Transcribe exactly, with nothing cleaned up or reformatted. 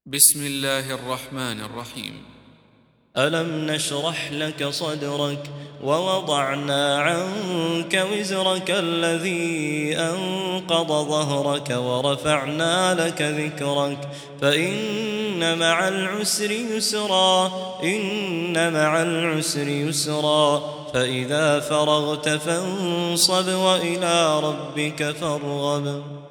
بسم الله الرحمن الرحيم. ألم نشرح لك صدرك ووضعنا عنك وزرك الذي أنقض ظهرك ورفعنا لك ذكرك فإن مع العسر يسرا إن مع العسر يسرا فإذا فرغت فانصب وإلى ربك فارغب.